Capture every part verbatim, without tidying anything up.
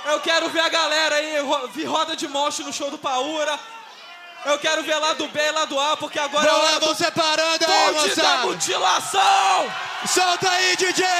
Eu quero ver a galera aí, vi roda de moche no show do Paura. Eu quero ver lá do B e lá do A, porque agora Vão é lá, hora vão do separando aí, bonde da moçada. mutilação! Solta aí, D J!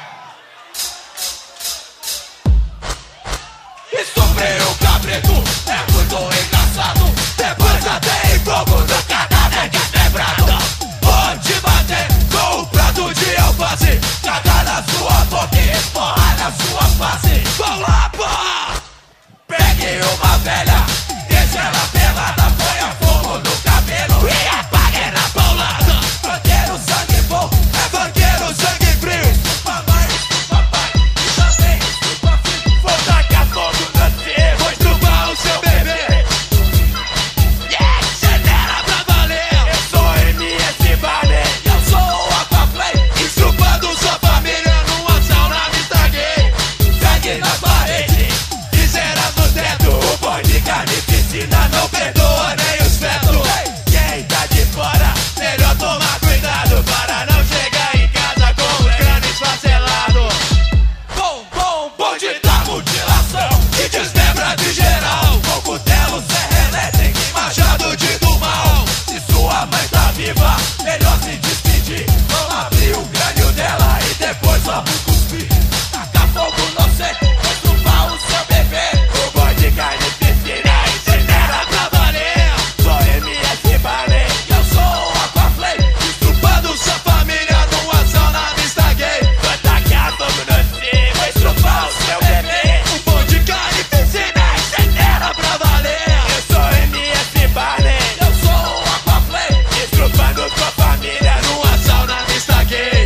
Estufei o cabreto, é muito engraçado. Depois até em fogo do cadáver desmembrado. Pode bater com um prato de alface, cagar na sua boca e esforrar na sua face. Vão lá, porra! Pegue uma velha, deixa ela pelada, ponha fogo no cabelo e apague na paulada. Banqueiro sangue bom, é banqueiro sangue frio. Mamãe, papai, e também estupa filho. Vou tacar fogo no seu, vou estrupar o seu bebê. Yeah, genera pra valer. Eu sou M S Barney, eu sou o Aquaplay. Estrupando sua família numa sauna mista gay. Sangue na parede, visera no teto. O boi de carnificina não perdoa nem os fetos. Quem tá de fora, melhor tomar cuidado para não chegar em casa com o crânio esfacelado. Bom, bom, bonde da mutilação que desmembra de geral. Com cutelo, serra elétrica e machado de do mal. Se sua mãe tá viva, melhor se despedir. Vamos abrir o crânio dela e depois vamos cuspir. Tacar fogo no C, estrupar o seu bebê. O boi de carnificina incinera pra valer. Sou M S Barney, eu sou o Aquaplay. Estrupando sua família numa sauna mista gay. Vou tacar fogo no C, vou estrupar o seu bebê. O boi de carnificina incinera pra valer. Eu sou M S Barney, eu sou o Aquaplay. Estrupando sua família numa sauna mista gay.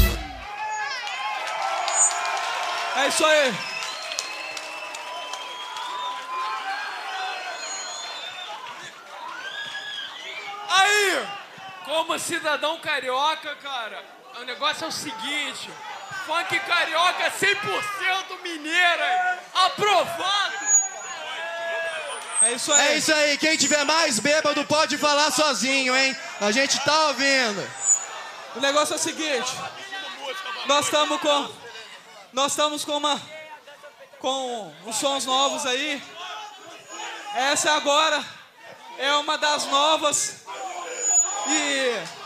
É isso aí. Aí, como cidadão carioca, cara, o negócio é o seguinte: funk carioca cem por cento mineiro, aí, aprovado! É isso aí. É isso aí, quem tiver mais bêbado pode falar sozinho, hein? A gente tá ouvindo. O negócio é o seguinte. Nós estamos com... Nós estamos com uma... Com uns sons novos aí. Essa agora é uma das novas. E...